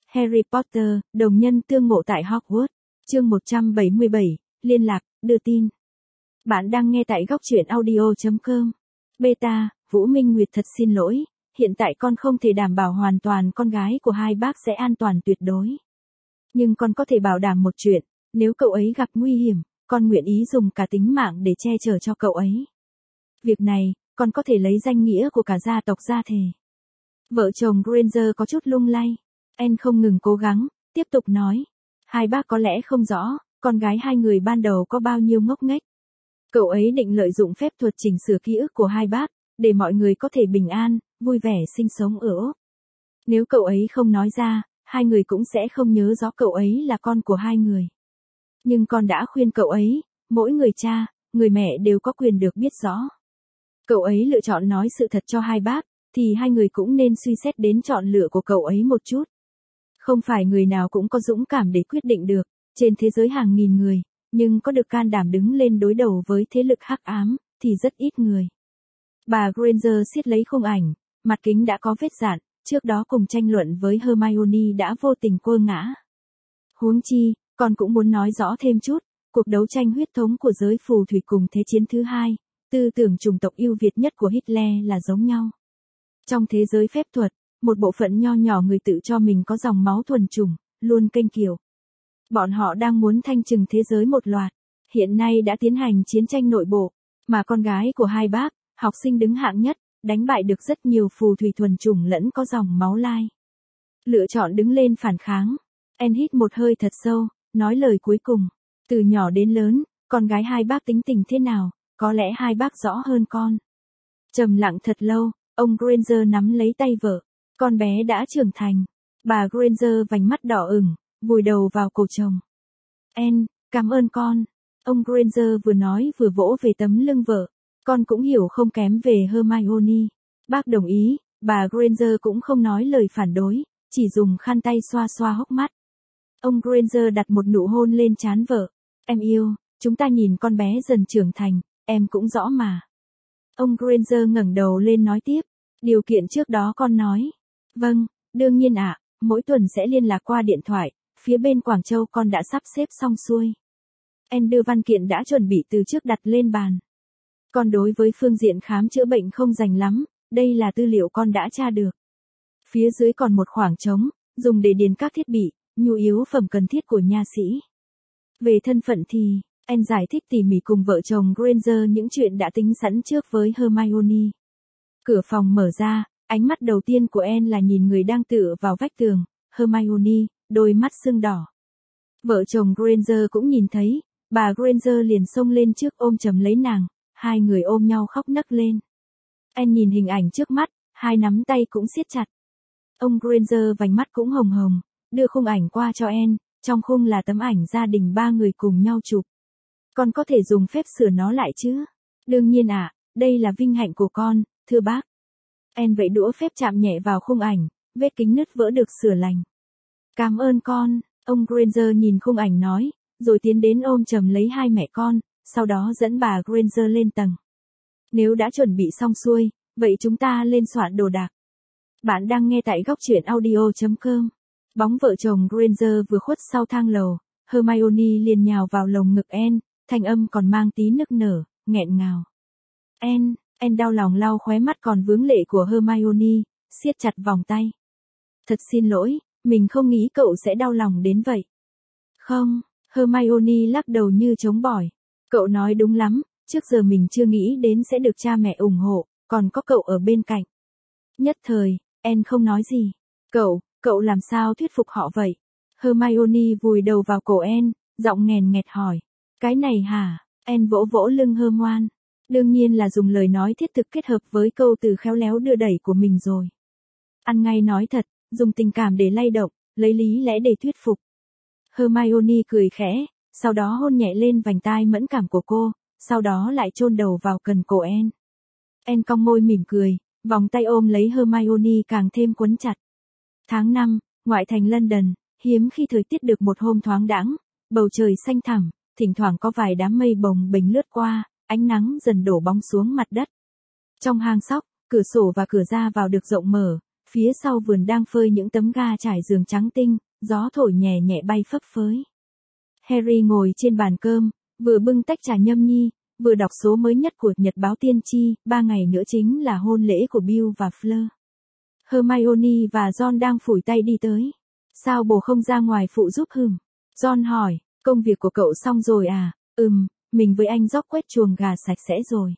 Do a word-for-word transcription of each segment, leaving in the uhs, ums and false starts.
Harry Potter, đồng nhân tương ngộ tại Hogwarts. Chương một trăm bảy mươi bảy, liên lạc, đưa tin. Bạn đang nghe tại góc truyện audio chấm com. Beta, Vũ Minh Nguyệt thật xin lỗi, hiện tại con không thể đảm bảo hoàn toàn con gái của hai bác sẽ an toàn tuyệt đối. Nhưng con có thể bảo đảm một chuyện, nếu cậu ấy gặp nguy hiểm, con nguyện ý dùng cả tính mạng để che chở cho cậu ấy. Việc này, con có thể lấy danh nghĩa của cả gia tộc ra thề. Vợ chồng Granger có chút lung lay. Anne không ngừng cố gắng, tiếp tục nói. Hai bác có lẽ không rõ, con gái hai người ban đầu có bao nhiêu ngốc nghếch. Cậu ấy định lợi dụng phép thuật chỉnh sửa ký ức của hai bác, để mọi người có thể bình an, vui vẻ sinh sống ở Úc. Nếu cậu ấy không nói ra, hai người cũng sẽ không nhớ rõ cậu ấy là con của hai người. Nhưng con đã khuyên cậu ấy, mỗi người cha, người mẹ đều có quyền được biết rõ. Cậu ấy lựa chọn nói sự thật cho hai bác, thì hai người cũng nên suy xét đến chọn lựa của cậu ấy một chút. Không phải người nào cũng có dũng cảm để quyết định được, trên thế giới hàng nghìn người, nhưng có được can đảm đứng lên đối đầu với thế lực hắc ám, thì rất ít người. Bà Granger siết lấy khung ảnh, mặt kính đã có vết dạn, trước đó cùng tranh luận với Hermione đã vô tình quơ ngã. Huống chi, con cũng muốn nói rõ thêm chút, cuộc đấu tranh huyết thống của giới phù thủy cùng Thế chiến thứ hai, tư tưởng chủng tộc ưu việt nhất của Hitler là giống nhau. Trong thế giới phép thuật, một bộ phận nho nhỏ người tự cho mình có dòng máu thuần chủng, luôn kênh kiều. Bọn họ đang muốn thanh trừng thế giới một loạt, hiện nay đã tiến hành chiến tranh nội bộ, mà con gái của hai bác, học sinh đứng hạng nhất, đánh bại được rất nhiều phù thủy thuần chủng lẫn có dòng máu lai. Lựa chọn đứng lên phản kháng. Anne hít một hơi thật sâu, nói lời cuối cùng. Từ nhỏ đến lớn, con gái hai bác tính tình thế nào, có lẽ hai bác rõ hơn con. Trầm lặng thật lâu, ông Granger nắm lấy tay vợ. Con bé đã trưởng thành. Bà Granger vành mắt đỏ ửng, vùi đầu vào cổ chồng. Anne, cảm ơn con. Ông Granger vừa nói vừa vỗ về tấm lưng vợ. Con cũng hiểu không kém về Hermione. Bác đồng ý, bà Granger cũng không nói lời phản đối, chỉ dùng khăn tay xoa xoa hốc mắt. Ông Granger đặt một nụ hôn lên trán vợ. Em yêu, chúng ta nhìn con bé dần trưởng thành, em cũng rõ mà. Ông Granger ngẩng đầu lên nói tiếp. Điều kiện trước đó con nói. Vâng, đương nhiên ạ, mỗi tuần sẽ liên lạc qua điện thoại, phía bên Quảng Châu con đã sắp xếp xong xuôi. Em đưa văn kiện đã chuẩn bị từ trước đặt lên bàn. Con đối với phương diện khám chữa bệnh không rành lắm, đây là tư liệu con đã tra được. Phía dưới còn một khoảng trống, dùng để điền các thiết bị, nhu yếu phẩm cần thiết của nha sĩ. Về thân phận thì, anh giải thích tỉ mỉ cùng vợ chồng Granger những chuyện đã tính sẵn trước với Hermione. Cửa phòng mở ra, ánh mắt đầu tiên của Anne là nhìn người đang tựa vào vách tường, Hermione, đôi mắt sưng đỏ. Vợ chồng Granger cũng nhìn thấy, bà Granger liền xông lên trước ôm chầm lấy nàng, hai người ôm nhau khóc nấc lên. Anne nhìn hình ảnh trước mắt, hai nắm tay cũng siết chặt. Ông Granger vành mắt cũng hồng hồng, đưa khung ảnh qua cho Anne, trong khung là tấm ảnh gia đình ba người cùng nhau chụp. Con có thể dùng phép sửa nó lại chứ? Đương nhiên ạ, à, đây là vinh hạnh của con, thưa bác. Anne vẫy đũa phép chạm nhẹ vào khung ảnh, vết kính nứt vỡ được sửa lành. Cảm ơn con, ông Granger nhìn khung ảnh nói, rồi tiến đến ôm chầm lấy hai mẹ con, sau đó dẫn bà Granger lên tầng. Nếu đã chuẩn bị xong xuôi, vậy chúng ta lên soạn đồ đạc. Bạn đang nghe tại góc truyện audio chấm com. Bóng vợ chồng Granger vừa khuất sau thang lầu, Hermione liền nhào vào lồng ngực Anne, thanh âm còn mang tí nức nở, nghẹn ngào. Anne, Anne đau lòng lau khóe mắt còn vướng lệ của Hermione, siết chặt vòng tay. Thật xin lỗi, mình không nghĩ cậu sẽ đau lòng đến vậy. Không, Hermione lắc đầu như chống bỏi. Cậu nói đúng lắm, trước giờ mình chưa nghĩ đến sẽ được cha mẹ ủng hộ, còn có cậu ở bên cạnh. Nhất thời, Anne không nói gì. Cậu, cậu làm sao thuyết phục họ vậy? Hermione vùi đầu vào cổ Anne, giọng nghèn nghẹt hỏi. Cái này hả? Anne vỗ vỗ lưng Hermione. Đương nhiên là dùng lời nói thiết thực kết hợp với câu từ khéo léo đưa đẩy của mình rồi. Ăn ngay nói thật, dùng tình cảm để lay động, lấy lý lẽ để thuyết phục. Hermione cười khẽ, sau đó hôn nhẹ lên vành tai mẫn cảm của cô, sau đó lại chôn đầu vào cần cổ Anne. Anne cong môi mỉm cười, vòng tay ôm lấy Hermione càng thêm quấn chặt. Tháng năm, ngoại thành London, hiếm khi thời tiết được một hôm thoáng đãng, bầu trời xanh thẳm, thỉnh thoảng có vài đám mây bồng bềnh lướt qua, ánh nắng dần đổ bóng xuống mặt đất. Trong hang sóc, cửa sổ và cửa ra vào được rộng mở, Phía sau vườn đang phơi những tấm ga trải giường trắng tinh, gió thổi nhẹ nhẹ bay phấp phới. Harry ngồi trên bàn cơm, vừa bưng tách trà nhâm nhi, vừa đọc số mới nhất của Nhật báo Tiên tri, ba ngày nữa chính là hôn lễ của Bill và Fleur. Hermione và Ron đang phủi tay đi tới. Sao bồ không ra ngoài phụ giúp hừm? Ron hỏi, công việc của cậu xong rồi à? Ừm, mình với anh George quét chuồng gà sạch sẽ rồi.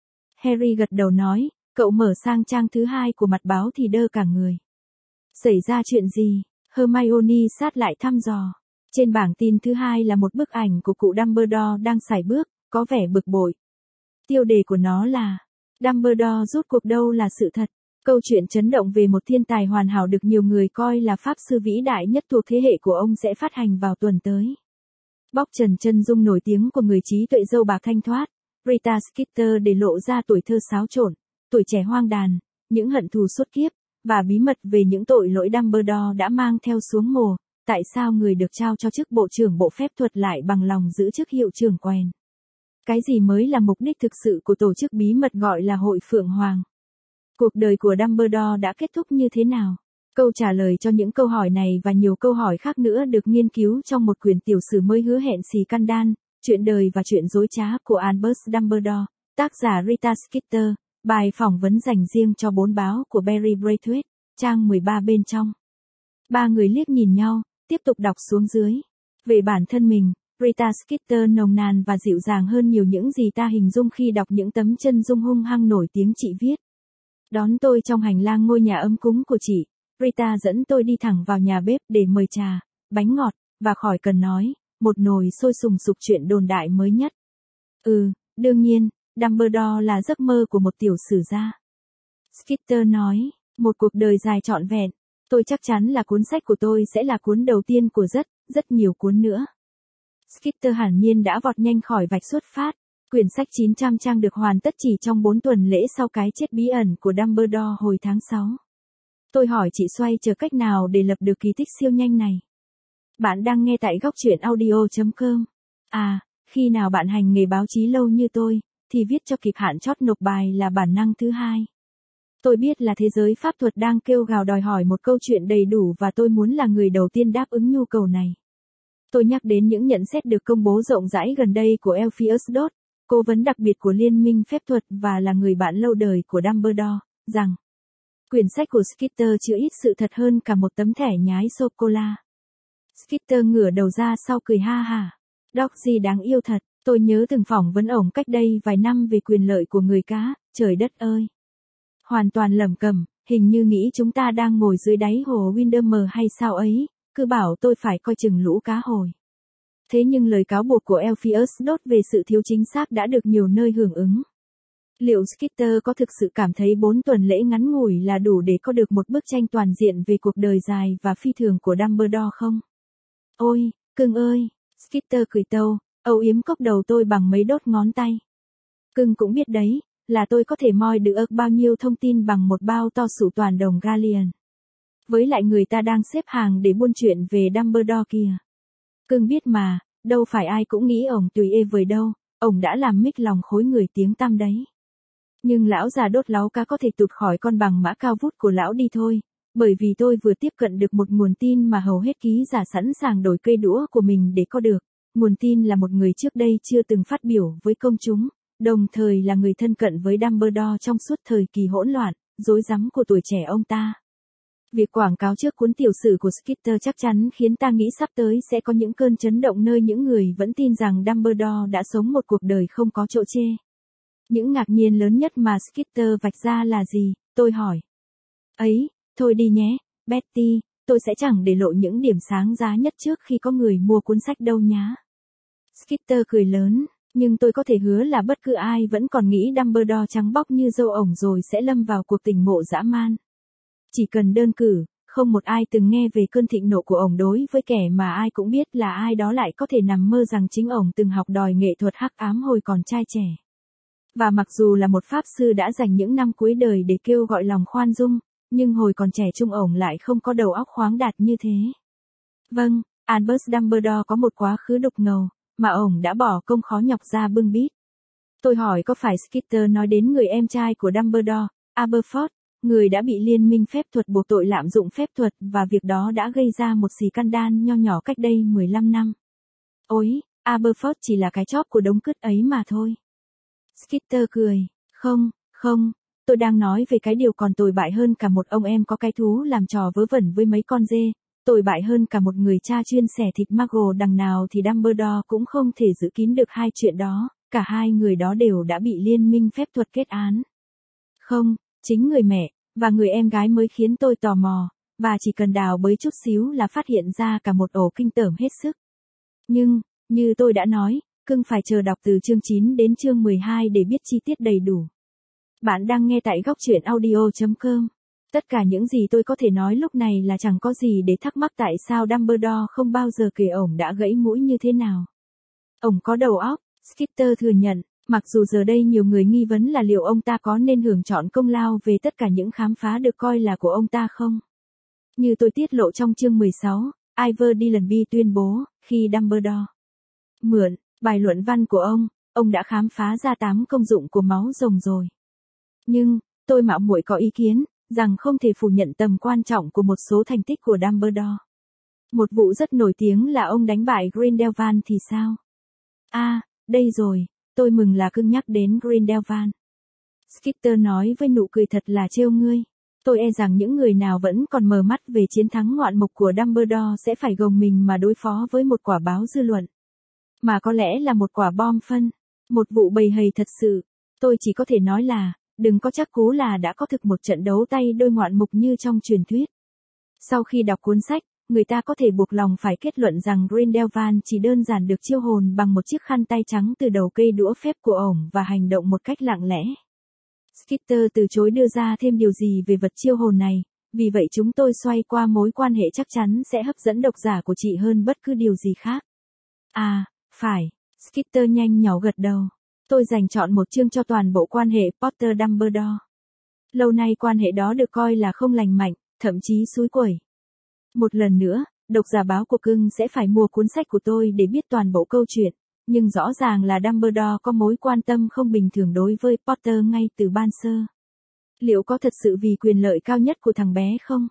Harry gật đầu nói, cậu mở sang trang thứ hai của mặt báo thì đơ cả người. Xảy ra chuyện gì? Hermione sát lại thăm dò. Trên bảng tin thứ hai là một bức ảnh của cụ Dumbledore đang sải bước, có vẻ bực bội. Tiêu đề của nó là Dumbledore rút cuộc đâu là sự thật. Câu chuyện chấn động về một thiên tài hoàn hảo được nhiều người coi là pháp sư vĩ đại nhất thuộc thế hệ của ông sẽ phát hành vào tuần tới. Bóc trần chân dung nổi tiếng của người trí tuệ dâu bạc thanh thoát, Rita Skeeter để lộ ra tuổi thơ xáo trộn, tuổi trẻ hoang đàn, những hận thù suốt kiếp, và bí mật về những tội lỗi Dumbledore đã mang theo xuống mồ. Tại sao người được trao cho chức bộ trưởng bộ phép thuật lại bằng lòng giữ chức hiệu trưởng quèn? Cái gì mới là mục đích thực sự của tổ chức bí mật gọi là Hội Phượng Hoàng? Cuộc đời của Dumbledore đã kết thúc như thế nào? Câu trả lời cho những câu hỏi này và nhiều câu hỏi khác nữa được nghiên cứu trong một quyển tiểu sử mới hứa hẹn xì can đan, chuyện đời và chuyện dối trá của Albus Dumbledore, tác giả Rita Skeeter, bài phỏng vấn dành riêng cho bốn báo của Berry Braithwaite, trang mười ba bên trong. Ba người liếc nhìn nhau, tiếp tục đọc xuống dưới. Về bản thân mình, Rita Skeeter nồng nàn và dịu dàng hơn nhiều những gì ta hình dung khi đọc những tấm chân dung hung hăng nổi tiếng chị viết. Đón tôi trong hành lang ngôi nhà ấm cúng của chị, Rita dẫn tôi đi thẳng vào nhà bếp để mời trà, bánh ngọt, và khỏi cần nói, một nồi sôi sùng sục chuyện đồn đại mới nhất. Ừ, đương nhiên, Dumbledore là giấc mơ của một tiểu sử gia. Skeeter nói, một cuộc đời dài trọn vẹn. Tôi chắc chắn là cuốn sách của tôi sẽ là cuốn đầu tiên của rất, rất nhiều cuốn nữa. Skeeter hẳn nhiên đã vọt nhanh khỏi vạch xuất phát. Quyển sách chín trăm trang được hoàn tất chỉ trong bốn tuần lễ sau cái chết bí ẩn của Dumbledore hồi tháng sáu. Tôi hỏi chị Xoay chờ cách nào để lập được kỳ tích siêu nhanh này. Bạn đang nghe tại góc truyện audio chấm com. À, khi nào bạn hành nghề báo chí lâu như tôi, thì viết cho kịp hạn chót nộp bài là bản năng thứ hai. Tôi biết là thế giới pháp thuật đang kêu gào đòi hỏi một câu chuyện đầy đủ và tôi muốn là người đầu tiên đáp ứng nhu cầu này. Tôi nhắc đến những nhận xét được công bố rộng rãi gần đây của Elphius Dodd, cố vấn đặc biệt của Liên minh phép thuật và là người bạn lâu đời của Dumbledore, rằng quyển sách của Skeeter chứa ít sự thật hơn cả một tấm thẻ nhái sô-cô-la. Skeeter ngửa đầu ra sau cười ha hả. Doxy đáng yêu thật, tôi nhớ từng phỏng vấn ổng cách đây vài năm về quyền lợi của người cá, trời đất ơi. Hoàn toàn lẩm cẩm, hình như nghĩ chúng ta đang ngồi dưới đáy hồ Windermere hay sao ấy, cứ bảo tôi phải coi chừng lũ cá hồi. Thế nhưng lời cáo buộc của Elphius Dodd về sự thiếu chính xác đã được nhiều nơi hưởng ứng. Liệu Skeeter có thực sự cảm thấy bốn tuần lễ ngắn ngủi là đủ để có được một bức tranh toàn diện về cuộc đời dài và phi thường của Dumbledore không? Ôi, cưng ơi, Skeeter cười tâu, âu yếm cốc đầu tôi bằng mấy đốt ngón tay. Cưng cũng biết đấy, là tôi có thể moi được bao nhiêu thông tin bằng một bao to sủ toàn đồng Galleon. Với lại người ta đang xếp hàng để buôn chuyện về Dumbledore kìa. Cưng biết mà, đâu phải ai cũng nghĩ ổng tùy ê vời đâu, ổng đã làm mích lòng khối người tiếng tăm đấy. Nhưng lão già đốt láu cá có thể tụt khỏi con bằng mã cao vút của lão đi thôi, bởi vì tôi vừa tiếp cận được một nguồn tin mà hầu hết ký giả sẵn sàng đổi cây đũa của mình để có được. Nguồn tin là một người trước đây chưa từng phát biểu với công chúng, đồng thời là người thân cận với Dumbledore trong suốt thời kỳ hỗn loạn, rối rắm của tuổi trẻ ông ta. Việc quảng cáo trước cuốn tiểu sử của Skeeter chắc chắn khiến ta nghĩ sắp tới sẽ có những cơn chấn động nơi những người vẫn tin rằng Dumbledore đã sống một cuộc đời không có chỗ chê. Những ngạc nhiên lớn nhất mà Skeeter vạch ra là gì, tôi hỏi. Ấy, thôi đi nhé, Betty, tôi sẽ chẳng để lộ những điểm sáng giá nhất trước khi có người mua cuốn sách đâu nhá. Skeeter cười lớn, nhưng tôi có thể hứa là bất cứ ai vẫn còn nghĩ Dumbledore trắng bóc như dâu ổng rồi sẽ lâm vào cuộc tình ngộ dã man. Chỉ cần đơn cử, không một ai từng nghe về cơn thịnh nộ của ổng đối với kẻ mà ai cũng biết là ai đó lại có thể nằm mơ rằng chính ổng từng học đòi nghệ thuật hắc ám hồi còn trai trẻ. Và mặc dù là một pháp sư đã dành những năm cuối đời để kêu gọi lòng khoan dung, nhưng hồi còn trẻ trung ổng lại không có đầu óc khoáng đạt như thế. Vâng, Albus Dumbledore có một quá khứ đục ngầu, mà ổng đã bỏ công khó nhọc ra bưng bít. Tôi hỏi có phải Skeeter nói đến người em trai của Dumbledore, Aberforth, người đã bị liên minh phép thuật buộc tội lạm dụng phép thuật và việc đó đã gây ra một scandal nho nhỏ cách đây mười lăm năm. Ôi, Aberforth chỉ là cái chóp của đống cứt ấy mà thôi. Skitter cười, không, không, tôi đang nói về cái điều còn tồi bại hơn cả một ông em có cái thú làm trò vớ vẩn với mấy con dê, tồi bại hơn cả một người cha chuyên xẻ thịt Muggle đằng nào thì Dumbledore cũng không thể giữ kín được hai chuyện đó, cả hai người đó đều đã bị liên minh phép thuật kết án. Không, chính người mẹ, và người em gái mới khiến tôi tò mò, và chỉ cần đào bới chút xíu là phát hiện ra cả một ổ kinh tởm hết sức. Nhưng, như tôi đã nói, cưng phải chờ đọc từ chương chín đến chương mười hai để biết chi tiết đầy đủ. Bạn đang nghe tại góc truyện audio chấm com. Tất cả những gì tôi có thể nói lúc này là chẳng có gì để thắc mắc tại sao Dumbledore không bao giờ kể ổng đã gãy mũi như thế nào. Ổng có đầu óc, Skitter thừa nhận, mặc dù giờ đây nhiều người nghi vấn là liệu ông ta có nên hưởng trọn công lao về tất cả những khám phá được coi là của ông ta không. Như tôi tiết lộ trong chương mười sáu, Ivor Dillenby tuyên bố, khi Dumbledore mượn bài luận văn của ông, ông đã khám phá ra tám công dụng của máu rồng rồi. Nhưng, tôi mạo muội có ý kiến, rằng không thể phủ nhận tầm quan trọng của một số thành tích của Dumbledore. Một vụ rất nổi tiếng là ông đánh bại Grindelwald thì sao? À, đây rồi, tôi mừng là cưng nhắc đến Grindelwald. Skitter nói với nụ cười thật là trêu ngươi. Tôi e rằng những người nào vẫn còn mờ mắt về chiến thắng ngoạn mục của Dumbledore sẽ phải gồng mình mà đối phó với một quả báo dư luận. Mà có lẽ là một quả bom phân, một vụ bầy hầy thật sự. Tôi chỉ có thể nói là, đừng có chắc cú là đã có thực một trận đấu tay đôi ngoạn mục như trong truyền thuyết. Sau khi đọc cuốn sách, người ta có thể buộc lòng phải kết luận rằng Grindelwald chỉ đơn giản được chiêu hồn bằng một chiếc khăn tay trắng từ đầu cây đũa phép của ổng và hành động một cách lặng lẽ. Skitter từ chối đưa ra thêm điều gì về vật chiêu hồn này, vì vậy chúng tôi xoay qua mối quan hệ chắc chắn sẽ hấp dẫn độc giả của chị hơn bất cứ điều gì khác. À, phải, Skitter nhanh nhỏ gật đầu. Tôi dành chọn một chương cho toàn bộ quan hệ Potter-Dumbledore. Lâu nay quan hệ đó được coi là không lành mạnh, thậm chí xúi quẩy. Một lần nữa, độc giả báo của cưng sẽ phải mua cuốn sách của tôi để biết toàn bộ câu chuyện, nhưng rõ ràng là Dumbledore có mối quan tâm không bình thường đối với Potter ngay từ ban sơ. Liệu có thật sự vì quyền lợi cao nhất của thằng bé không?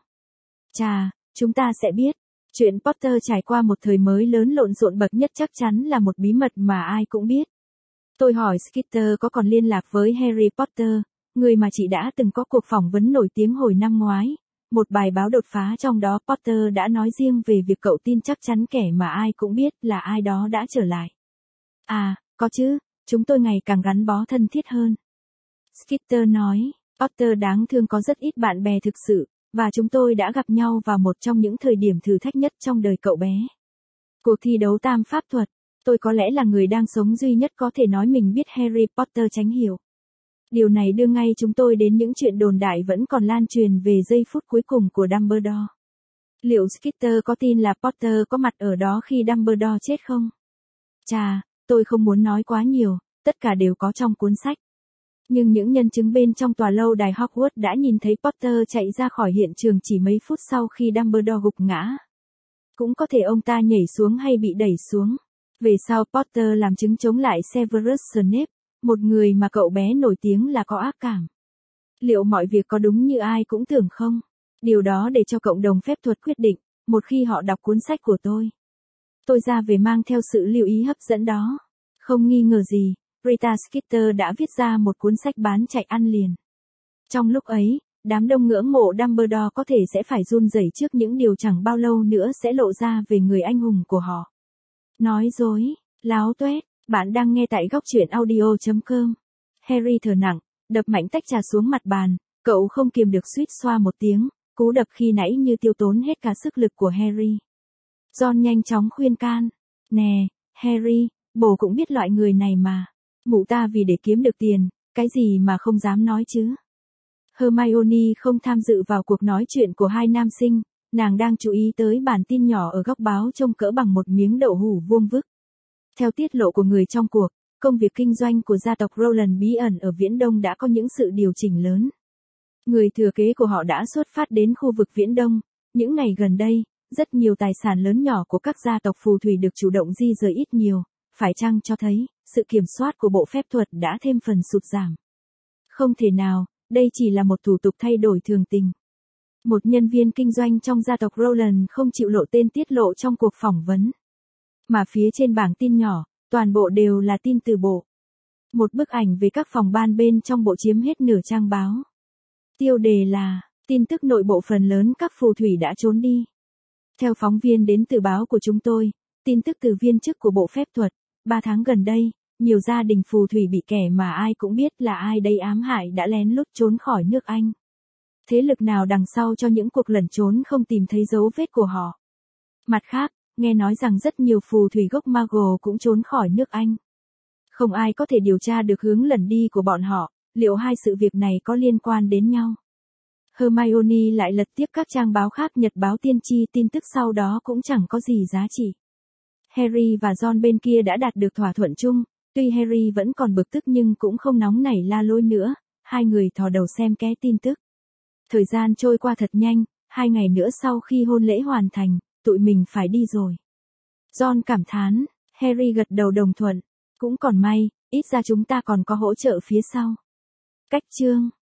Chà, chúng ta sẽ biết. Chuyện Potter trải qua một thời mới lớn lộn xộn bậc nhất chắc chắn là một bí mật mà ai cũng biết. Tôi hỏi Skitter có còn liên lạc với Harry Potter, người mà chị đã từng có cuộc phỏng vấn nổi tiếng hồi năm ngoái. Một bài báo đột phá trong đó Potter đã nói riêng về việc cậu tin chắc chắn kẻ mà ai cũng biết là ai đó đã trở lại. À, có chứ, chúng tôi ngày càng gắn bó thân thiết hơn. Skitter nói, Potter đáng thương có rất ít bạn bè thực sự, và chúng tôi đã gặp nhau vào một trong những thời điểm thử thách nhất trong đời cậu bé. Cuộc thi đấu tam pháp thuật, tôi có lẽ là người đang sống duy nhất có thể nói mình biết Harry Potter tránh hiểu. Điều này đưa ngay chúng tôi đến những chuyện đồn đại vẫn còn lan truyền về giây phút cuối cùng của Dumbledore. Liệu Skitter có tin là Potter có mặt ở đó khi Dumbledore chết không? Chà, tôi không muốn nói quá nhiều, tất cả đều có trong cuốn sách. Nhưng những nhân chứng bên trong tòa lâu đài Hogwarts đã nhìn thấy Potter chạy ra khỏi hiện trường chỉ mấy phút sau khi Dumbledore gục ngã. Cũng có thể ông ta nhảy xuống hay bị đẩy xuống. Về sau Potter làm chứng chống lại Severus Snape, một người mà cậu bé nổi tiếng là có ác cảm. Liệu mọi việc có đúng như ai cũng tưởng không? Điều đó để cho cộng đồng phép thuật quyết định, một khi họ đọc cuốn sách của tôi. Tôi ra về mang theo sự lưu ý hấp dẫn đó. Không nghi ngờ gì, Rita Skeeter đã viết ra một cuốn sách bán chạy ăn liền. Trong lúc ấy, đám đông ngưỡng mộ Dumbledore có thể sẽ phải run rẩy trước những điều chẳng bao lâu nữa sẽ lộ ra về người anh hùng của họ. Nói dối, láo tuét, bạn đang nghe tại góc truyện audio chấm com. Harry thở nặng, đập mạnh tách trà xuống mặt bàn, cậu không kiềm được suýt xoa một tiếng, cú đập khi nãy như tiêu tốn hết cả sức lực của Harry. Ron nhanh chóng khuyên can, nè, Harry, bố cũng biết loại người này mà. Mụ ta vì để kiếm được tiền, cái gì mà không dám nói chứ. Hermione không tham dự vào cuộc nói chuyện của hai nam sinh, nàng đang chú ý tới bản tin nhỏ ở góc báo trông cỡ bằng một miếng đậu hũ vuông vức. Theo tiết lộ của người trong cuộc, công việc kinh doanh của gia tộc Rowland bí ẩn ở Viễn Đông đã có những sự điều chỉnh lớn. Người thừa kế của họ đã xuất phát đến khu vực Viễn Đông. Những ngày gần đây, rất nhiều tài sản lớn nhỏ của các gia tộc phù thủy được chủ động di rời ít nhiều, phải chăng cho thấy, sự kiểm soát của bộ phép thuật đã thêm phần sụt giảm. Không thể nào, đây chỉ là một thủ tục thay đổi thường tình. Một nhân viên kinh doanh trong gia tộc Rowland không chịu lộ tên tiết lộ trong cuộc phỏng vấn. Mà phía trên bảng tin nhỏ, toàn bộ đều là tin từ bộ. Một bức ảnh về các phòng ban bên trong bộ chiếm hết nửa trang báo. Tiêu đề là, tin tức nội bộ phần lớn các phù thủy đã trốn đi. Theo phóng viên đến từ báo của chúng tôi, tin tức từ viên chức của Bộ Phép thuật, ba tháng gần đây, nhiều gia đình phù thủy bị kẻ mà ai cũng biết là ai đây ám hại đã lén lút trốn khỏi nước Anh. Thế lực nào đằng sau cho những cuộc lẩn trốn không tìm thấy dấu vết của họ. Mặt khác, nghe nói rằng rất nhiều phù thủy gốc Maggle cũng trốn khỏi nước Anh. Không ai có thể điều tra được hướng lẩn đi của bọn họ, liệu hai sự việc này có liên quan đến nhau? Hermione lại lật tiếp các trang báo khác, nhật báo tiên tri, tin tức sau đó cũng chẳng có gì giá trị. Harry và Ron bên kia đã đạt được thỏa thuận chung, tuy Harry vẫn còn bực tức nhưng cũng không nóng nảy la lối nữa, hai người thò đầu xem ké tin tức. Thời gian trôi qua thật nhanh, hai ngày nữa sau khi hôn lễ hoàn thành, tụi mình phải đi rồi. Ron cảm thán, Harry gật đầu đồng thuận, cũng còn may, ít ra chúng ta còn có hỗ trợ phía sau. Cách chương